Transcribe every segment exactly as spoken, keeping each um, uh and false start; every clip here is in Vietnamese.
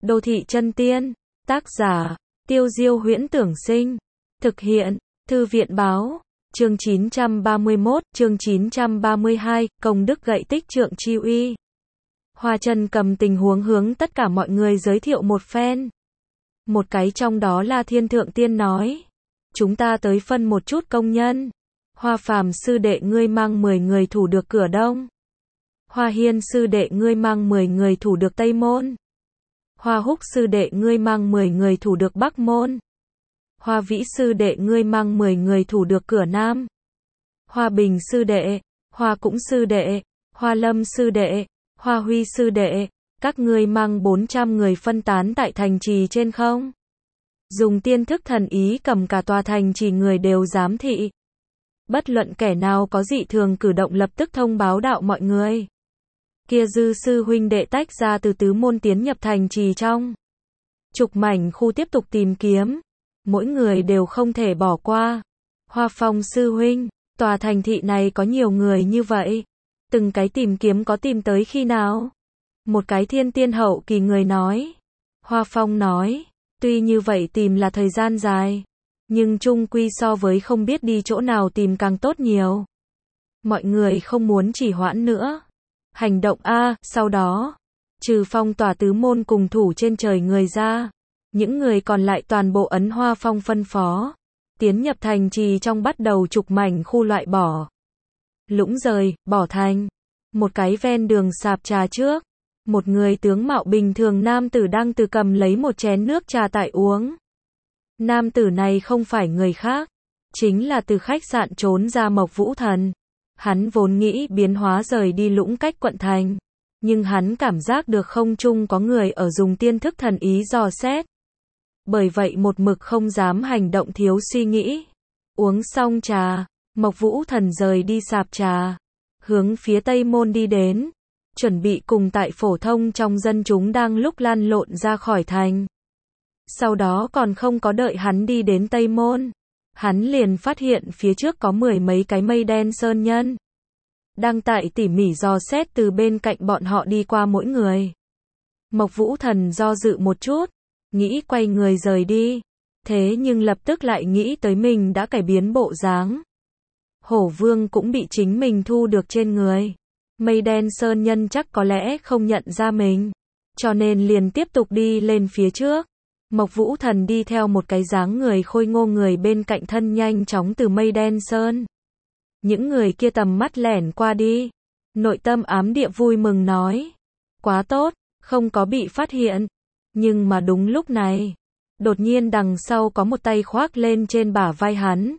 Đô thị chân tiên. Tác giả, Tiêu Diêu Huyễn Tưởng Sinh. Thực hiện, Thư viện Báo. Chương chín trăm ba mươi mốt, chương chín trăm ba mươi hai, công đức gậy tích trượng chi uy. Hoa Chân cầm tình huống hướng tất cả mọi người giới thiệu một phen. Một cái trong đó là Thiên Thượng Tiên nói. Chúng ta tới phân một chút công nhân. Hoa Phàm sư đệ ngươi mang mười người thủ được cửa Đông. Hoa Hiên sư đệ ngươi mang mười người thủ được Tây Môn. Hoa Húc sư đệ ngươi mang mười người thủ được Bắc Môn. Hoa Vĩ sư đệ ngươi mang mười người thủ được cửa Nam. Hoa Bình sư đệ, Hoa Cũng sư đệ, Hoa Lâm sư đệ, Hoa Huy sư đệ, các ngươi mang bốn trăm người phân tán tại thành trì trên không? Dùng tiên thức thần ý cầm cả tòa thành trì người đều giám thị. Bất luận kẻ nào có dị thường cử động lập tức thông báo đạo mọi người. Kia dư sư huynh đệ tách ra từ tứ môn tiến nhập thành trì trong. Trục mảnh khu tiếp tục tìm kiếm. Mỗi người đều không thể bỏ qua. Hoa Phong sư huynh, tòa thành thị này có nhiều người như vậy. Từng cái tìm kiếm có tìm tới khi nào? Một cái thiên tiên hậu kỳ người nói. Hoa Phong nói, tuy như vậy tìm là thời gian dài. Nhưng chung quy so với không biết đi chỗ nào tìm càng tốt nhiều. Mọi người không muốn trì hoãn nữa. Hành động A, sau đó, trừ phong tỏa tứ môn cùng thủ trên trời người ra. Những người còn lại toàn bộ ấn Hoa Phong phân phó. Tiến nhập thành trì trong bắt đầu trục mảnh khu loại bỏ. Lũng rời, bỏ thành. Một cái ven đường sạp trà trước. Một người tướng mạo bình thường nam tử đang từ cầm lấy một chén nước trà tại uống. Nam tử này không phải người khác. Chính là từ khách sạn trốn ra Mộc Vũ Thần. Hắn vốn nghĩ biến hóa rời đi Lũng cách quận thành. Nhưng hắn cảm giác được không trung có người ở dùng tiên thức thần ý dò xét. Bởi vậy một mực không dám hành động thiếu suy nghĩ. Uống xong trà, Mộc Vũ Thần rời đi sạp trà. Hướng phía Tây Môn đi đến. Chuẩn bị cùng tại phổ thông trong dân chúng đang lúc lăn lộn ra khỏi thành. Sau đó còn không có đợi hắn đi đến Tây Môn. Hắn liền phát hiện phía trước có mười mấy cái mây đen sơn nhân. Đang tại tỉ mỉ dò xét từ bên cạnh bọn họ đi qua mỗi người. Mộc Vũ Thần do dự một chút. Nghĩ quay người rời đi. Thế nhưng lập tức lại nghĩ tới mình đã cải biến bộ dáng. Hổ Vương cũng bị chính mình thu được trên người. Mây đen sơn nhân chắc có lẽ không nhận ra mình. Cho nên liền tiếp tục đi lên phía trước. Mộc Vũ Thần đi theo một cái dáng người khôi ngô người bên cạnh thân nhanh chóng từ mây đen sơn. Những người kia tầm mắt lẻn qua đi. Nội tâm ám địa vui mừng nói. Quá tốt, không có bị phát hiện. Nhưng mà đúng lúc này, đột nhiên đằng sau có một tay khoác lên trên bả vai hắn.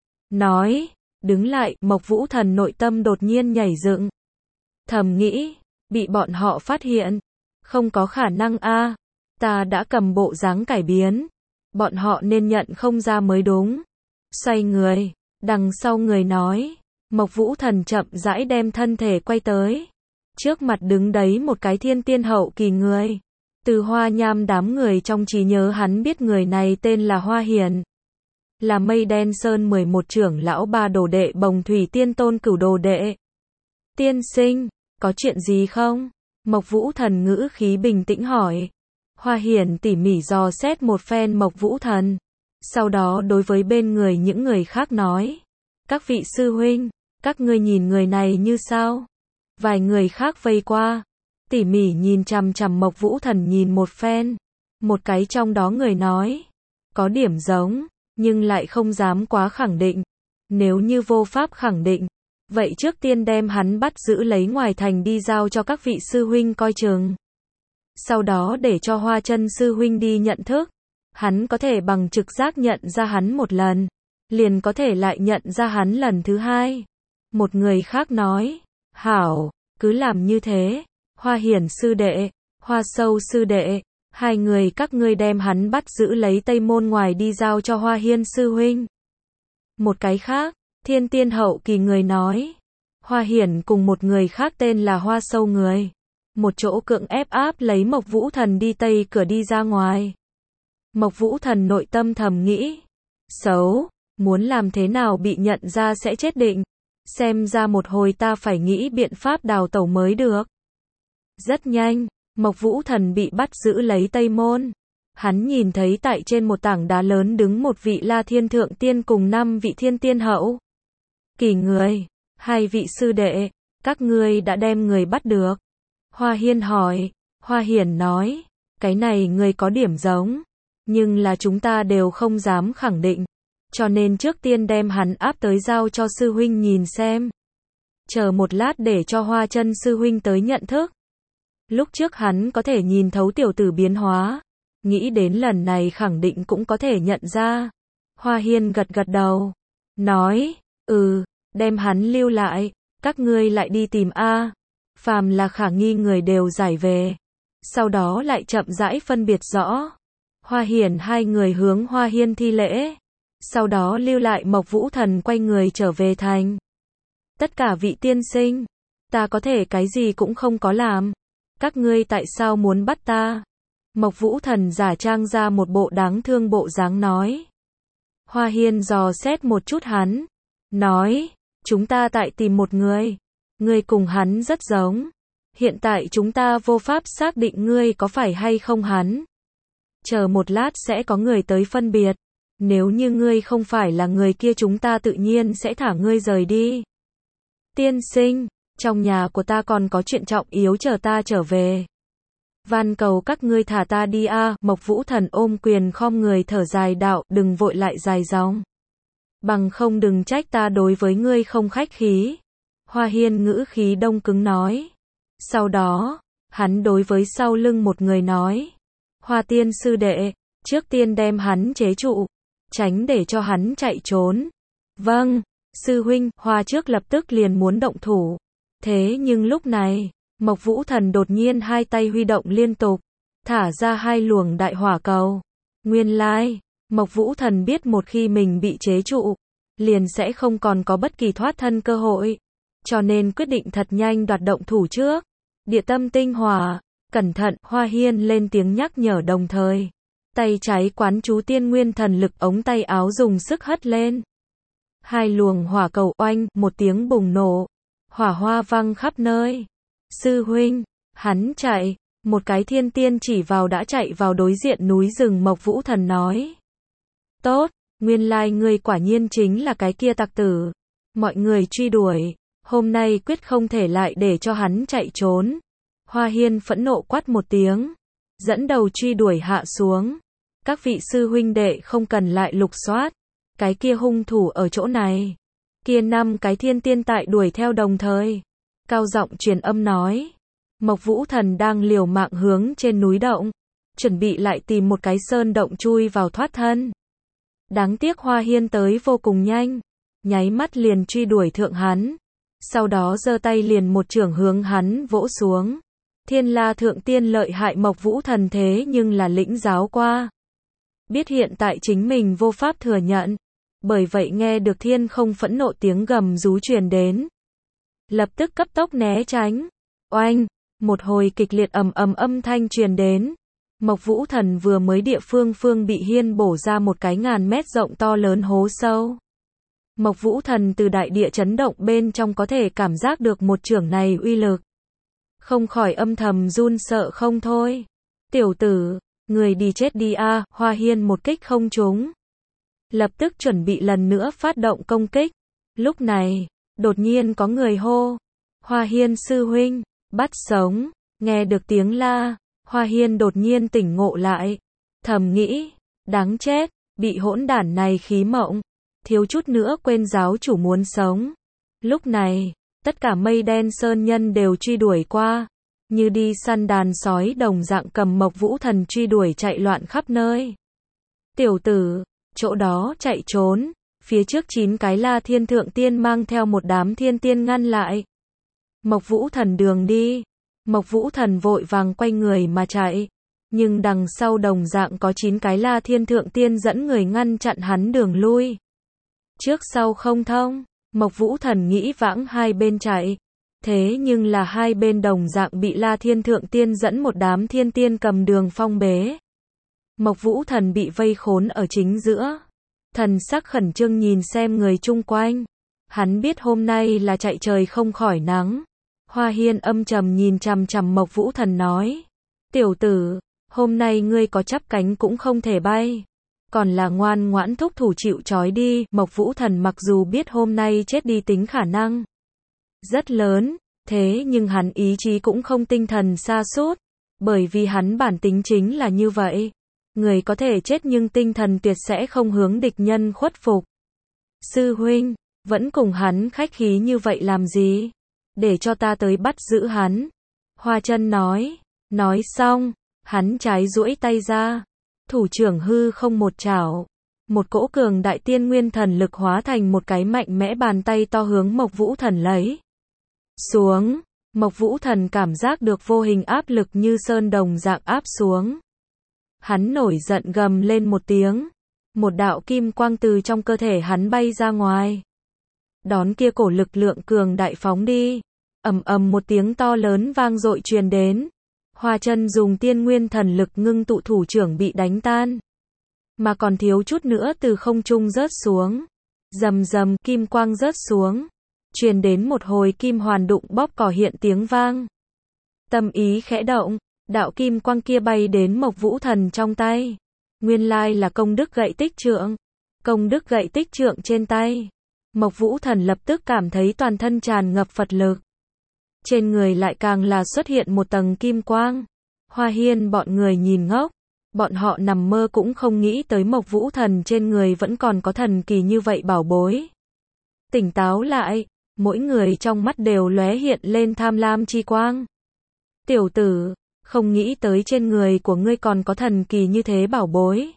Nói, đứng lại, Mộc Vũ Thần nội tâm đột nhiên nhảy dựng. Thầm nghĩ, bị bọn họ phát hiện. Không có khả năng a, ta đã cầm bộ dáng cải biến. Bọn họ nên nhận không ra mới đúng. Xoay người, đằng sau người nói. Mộc Vũ Thần chậm rãi đem thân thể quay tới. Trước mặt đứng đấy một cái thiên tiên hậu kỳ người. Từ Hoa Nham đám người trong trí nhớ hắn biết người này tên là Hoa Hiền. Là Mây Đen Sơn mười một trưởng lão ba đồ đệ Bồng Thủy Tiên Tôn cửu đồ đệ. Tiên sinh, có chuyện gì không? Mộc Vũ Thần ngữ khí bình tĩnh hỏi. Hoa Hiền tỉ mỉ dò xét một phen Mộc Vũ Thần. Sau đó đối với bên người những người khác nói. Các vị sư huynh, các ngươi nhìn người này như sao? Vài người khác vây qua. Tỉ mỉ nhìn chằm chằm Mộc Vũ Thần nhìn một phen. Một cái trong đó người nói. Có điểm giống, nhưng lại không dám quá khẳng định. Nếu như vô pháp khẳng định, vậy trước tiên đem hắn bắt giữ lấy ngoài thành đi giao cho các vị sư huynh coi chừng. Sau đó để cho Hoa Chân sư huynh đi nhận thức. Hắn có thể bằng trực giác nhận ra hắn một lần. Liền có thể lại nhận ra hắn lần thứ hai. Một người khác nói. Hảo, cứ làm như thế. Hoa Hiển sư đệ, Hoa Sâu sư đệ, hai người các ngươi đem hắn bắt giữ lấy Tây Môn ngoài đi giao cho Hoa Hiên sư huynh. Một cái khác, thiên tiên hậu kỳ người nói. Hoa Hiển cùng một người khác tên là Hoa Sâu người. Một chỗ cưỡng ép áp lấy Mộc Vũ Thần đi Tây cửa đi ra ngoài. Mộc Vũ Thần nội tâm thầm nghĩ. Xấu, muốn làm thế nào bị nhận ra sẽ chết định. Xem ra một hồi ta phải nghĩ biện pháp đào tẩu mới được. Rất nhanh, Mộc Vũ Thần bị bắt giữ lấy Tây Môn. Hắn nhìn thấy tại trên một tảng đá lớn đứng một vị La Thiên Thượng Tiên cùng năm vị Thiên Tiên hậu kỳ người. Hai vị sư đệ, các ngươi đã đem người bắt được. Hoa Hiên hỏi. Hoa Hiển nói, cái này người có điểm giống, nhưng là chúng ta đều không dám khẳng định, cho nên trước tiên đem hắn áp tới giao cho sư huynh nhìn xem. Chờ một lát để cho Hoa Chân sư huynh tới nhận thức. Lúc trước hắn có thể nhìn thấu tiểu tử biến hóa, nghĩ đến lần này khẳng định cũng có thể nhận ra. Hoa Hiên gật gật đầu, nói, ừ, đem hắn lưu lại, các ngươi lại đi tìm A. Phàm là khả nghi người đều giải về. Sau đó lại chậm rãi phân biệt rõ. Hoa Hiển hai người hướng Hoa Hiên thi lễ. Sau đó lưu lại Mộc Vũ Thần quay người trở về thành. Tất cả vị tiên sinh, ta có thể cái gì cũng không có làm. Các ngươi tại sao muốn bắt ta? Mộc Vũ Thần giả trang ra một bộ đáng thương bộ dáng nói. Hoa Hiên dò xét một chút hắn. Nói, chúng ta tại tìm một người. Ngươi cùng hắn rất giống. Hiện tại chúng ta vô pháp xác định ngươi có phải hay không hắn. Chờ một lát sẽ có người tới phân biệt. Nếu như ngươi không phải là người kia chúng ta tự nhiên sẽ thả ngươi rời đi. Tiên sinh, trong nhà của ta còn có chuyện trọng yếu chờ ta trở về. Van cầu các ngươi thả ta đi a. À. Mộc Vũ Thần ôm quyền khom người thở dài đạo, đừng vội lại dài dòng. Bằng không đừng trách ta đối với ngươi không khách khí. Hoa Hiên ngữ khí đông cứng nói. Sau đó, hắn đối với sau lưng một người nói. Hoa tiên sư đệ, trước tiên đem hắn chế trụ, tránh để cho hắn chạy trốn. Vâng, sư huynh. Hoa trước lập tức liền muốn động thủ. Thế nhưng lúc này, Mộc Vũ Thần đột nhiên hai tay huy động liên tục, thả ra hai luồng đại hỏa cầu. Nguyên lai, Mộc Vũ Thần biết một khi mình bị chế trụ, liền sẽ không còn có bất kỳ thoát thân cơ hội. Cho nên quyết định thật nhanh đoạt động thủ trước. Địa tâm tinh hỏa, cẩn thận. Hoa Hiên lên tiếng nhắc nhở đồng thời. Tay trái quán chú tiên nguyên thần lực ống tay áo dùng sức hất lên. Hai luồng hỏa cầu oanh, một tiếng bùng nổ. Hỏa hoa văng khắp nơi. Sư huynh, hắn chạy. Một cái thiên tiên chỉ vào đã chạy vào đối diện núi rừng. Mộc Vũ Thần nói. Tốt, nguyên lai ngươi quả nhiên chính là cái kia tặc tử. Mọi người truy đuổi. Hôm nay quyết không thể lại để cho hắn chạy trốn. Hoa Hiên phẫn nộ quát một tiếng. Dẫn đầu truy đuổi hạ xuống. Các vị sư huynh đệ không cần lại lục soát. Cái kia hung thủ ở chỗ này. Kia năm cái thiên tiên tại đuổi theo đồng thời. Cao giọng truyền âm nói. Mộc Vũ Thần đang liều mạng hướng trên núi động. Chuẩn bị lại tìm một cái sơn động chui vào thoát thân. Đáng tiếc Hoa Hiên tới vô cùng nhanh. Nháy mắt liền truy đuổi thượng hắn. Sau đó giơ tay liền một chưởng hướng hắn vỗ xuống. Thiên La Thượng Tiên lợi hại Mộc Vũ Thần thế nhưng là lĩnh giáo qua. Biết hiện tại chính mình vô pháp thừa nhận. Bởi vậy nghe được thiên không phẫn nộ tiếng gầm rú truyền đến. Lập tức cấp tốc né tránh. Oanh, một hồi kịch liệt ầm ầm âm thanh truyền đến. Mộc Vũ Thần vừa mới địa phương phương bị Hiên bổ ra một cái ngàn mét rộng to lớn hố sâu. Mộc Vũ Thần từ đại địa chấn động bên trong có thể cảm giác được một chưởng này uy lực. Không khỏi âm thầm run sợ không thôi. Tiểu tử, người đi chết đi a. À. Hoa Hiên một kích không trúng. Lập tức chuẩn bị lần nữa phát động công kích. Lúc này, đột nhiên có người hô. Hoa Hiên sư huynh, bắt sống. Nghe được tiếng la, Hoa Hiên đột nhiên tỉnh ngộ lại. Thầm nghĩ, đáng chết, bị hỗn đản này khí mộng. Thiếu chút nữa quên giáo chủ muốn sống. Lúc này, tất cả mây đen sơn nhân đều truy đuổi qua. Như đi săn đàn sói đồng dạng cầm Mộc Vũ Thần truy đuổi chạy loạn khắp nơi. Tiểu tử, chỗ đó chạy trốn. Phía trước chín cái La Thiên Thượng Tiên mang theo một đám thiên tiên ngăn lại. Mộc Vũ Thần đường đi. Mộc Vũ Thần vội vàng quay người mà chạy. Nhưng đằng sau đồng dạng có chín cái La Thiên Thượng Tiên dẫn người ngăn chặn hắn đường lui. Trước sau không thông, Mộc Vũ Thần nghĩ vãng hai bên chạy. Thế nhưng là hai bên đồng dạng bị La Thiên Thượng Tiên dẫn một đám thiên tiên cầm đường phong bế. Mộc Vũ Thần bị vây khốn ở chính giữa. Thần sắc khẩn trương nhìn xem người chung quanh. Hắn biết hôm nay là chạy trời không khỏi nắng. Hoa Hiên âm trầm nhìn chằm chằm Mộc Vũ Thần nói. Tiểu tử, hôm nay ngươi có chắp cánh cũng không thể bay. Còn là ngoan ngoãn thúc thủ chịu trói đi. Mộc Vũ Thần mặc dù biết hôm nay chết đi tính khả năng rất lớn, thế nhưng hắn ý chí cũng không tinh thần sa sút, bởi vì hắn bản tính chính là như vậy. Người có thể chết nhưng tinh thần tuyệt sẽ không hướng địch nhân khuất phục. Sư huynh, vẫn cùng hắn khách khí như vậy làm gì? Để cho ta tới bắt giữ hắn. Hoa Chân nói. Nói xong, hắn trái duỗi tay ra. Thủ trưởng hư không một chảo. Một cỗ cường đại tiên nguyên thần lực hóa thành một cái mạnh mẽ bàn tay to hướng Mộc Vũ Thần lấy xuống. Mộc Vũ Thần cảm giác được vô hình áp lực như sơn đồng dạng áp xuống. Hắn nổi giận gầm lên một tiếng. Một đạo kim quang từ trong cơ thể hắn bay ra ngoài. Đón kia cổ lực lượng cường đại phóng đi. Ầm ầm một tiếng to lớn vang dội truyền đến. Hoa Chân dùng tiên nguyên thần lực ngưng tụ thủ trưởng bị đánh tan. Mà còn thiếu chút nữa từ không trung rớt xuống. Rầm rầm kim quang rớt xuống. Truyền đến một hồi kim hoàn đụng bóp cỏ hiện tiếng vang. Tâm ý khẽ động, đạo kim quang kia bay đến Mộc Vũ Thần trong tay. Nguyên lai là công đức gậy tích trượng. Công đức gậy tích trượng trên tay. Mộc Vũ Thần lập tức cảm thấy toàn thân tràn ngập Phật lực. Trên người lại càng là xuất hiện một tầng kim quang. Hoa Hiên bọn người nhìn ngốc. Bọn họ nằm mơ cũng không nghĩ tới Mộc Vũ Thần trên người vẫn còn có thần kỳ như vậy bảo bối. Tỉnh táo lại, mỗi người trong mắt đều lóe hiện lên tham lam chi quang. Tiểu tử, không nghĩ tới trên người của ngươi còn có thần kỳ như thế bảo bối.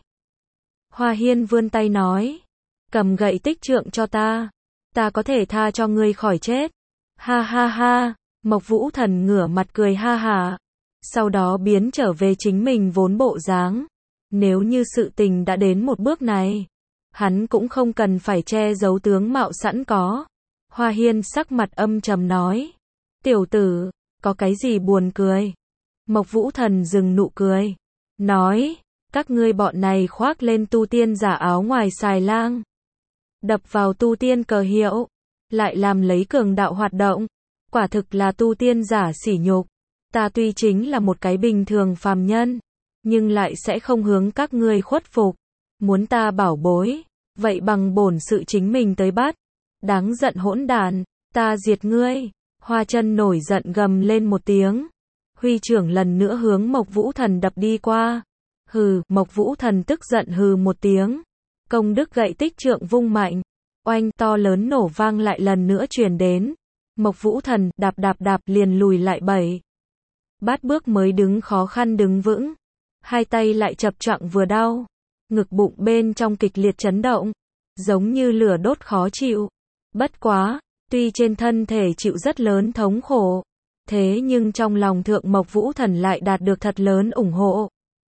Hoa Hiên vươn tay nói, cầm gậy tích trượng cho ta, ta có thể tha cho ngươi khỏi chết. Ha ha ha, Mộc Vũ Thần ngửa mặt cười ha hả, sau đó biến trở về chính mình vốn bộ dáng. Nếu như sự tình đã đến một bước này, hắn cũng không cần phải che giấu tướng mạo sẵn có. Hoa Hiên sắc mặt âm trầm nói, tiểu tử, có cái gì buồn cười? Mộc Vũ Thần dừng nụ cười, nói, các ngươi bọn này khoác lên tu tiên giả áo ngoài xài lang, đập vào tu tiên cờ hiệu, lại làm lấy cường đạo hoạt động, quả thực là tu tiên giả sỉ nhục. Ta tuy chính là một cái bình thường phàm nhân, nhưng lại sẽ không hướng các ngươi khuất phục. Muốn ta bảo bối, vậy bằng bổn sự chính mình tới bắt. Đáng giận hỗn đản, ta diệt ngươi. Hoa Chân nổi giận gầm lên một tiếng. Huy trưởng lần nữa hướng Mộc Vũ Thần đập đi qua. Hừ, Mộc Vũ Thần tức giận hừ một tiếng. Công đức gậy tích trượng vung mạnh. Oanh, to lớn nổ vang lại lần nữa truyền đến. Mộc Vũ Thần đạp đạp đạp liền lùi lại bảy bát bước mới đứng khó khăn đứng vững. Hai tay lại chập choạng vừa đau. Ngực bụng bên trong kịch liệt chấn động. Giống như lửa đốt khó chịu. Bất quá, tuy trên thân thể chịu rất lớn thống khổ, thế nhưng trong lòng thượng Mộc Vũ Thần lại đạt được thật lớn ủng hộ.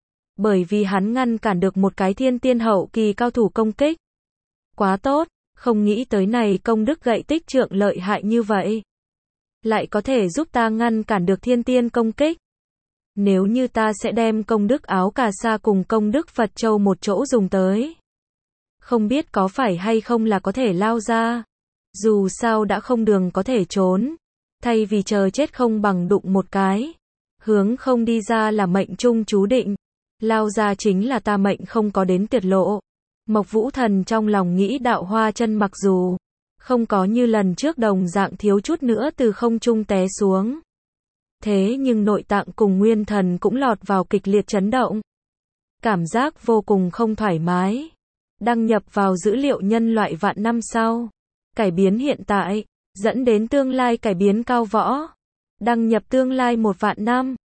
Bởi vì hắn ngăn cản được một cái thiên tiên hậu kỳ cao thủ công kích. Quá tốt, không nghĩ tới này công đức gậy tích trượng lợi hại như vậy. Lại có thể giúp ta ngăn cản được thiên tiên công kích. Nếu như ta sẽ đem công đức áo cà sa cùng công đức Phật Châu một chỗ dùng tới. Không biết có phải hay không là có thể lao ra. Dù sao đã không đường có thể trốn. Thay vì chờ chết không bằng đụng một cái. Hướng không đi ra là mệnh trung chú định. Lao ra chính là ta mệnh không có đến tuyệt lộ. Mộc Vũ Thần trong lòng nghĩ đạo Hoa Chân mặc dù không có như lần trước đồng dạng thiếu chút nữa từ không trung té xuống. Thế nhưng nội tạng cùng nguyên thần cũng lọt vào kịch liệt chấn động. Cảm giác vô cùng không thoải mái. Đăng nhập vào dữ liệu nhân loại vạn năm sau. Cải biến hiện tại, dẫn đến tương lai cải biến cao võ. Đăng nhập tương lai một vạn năm.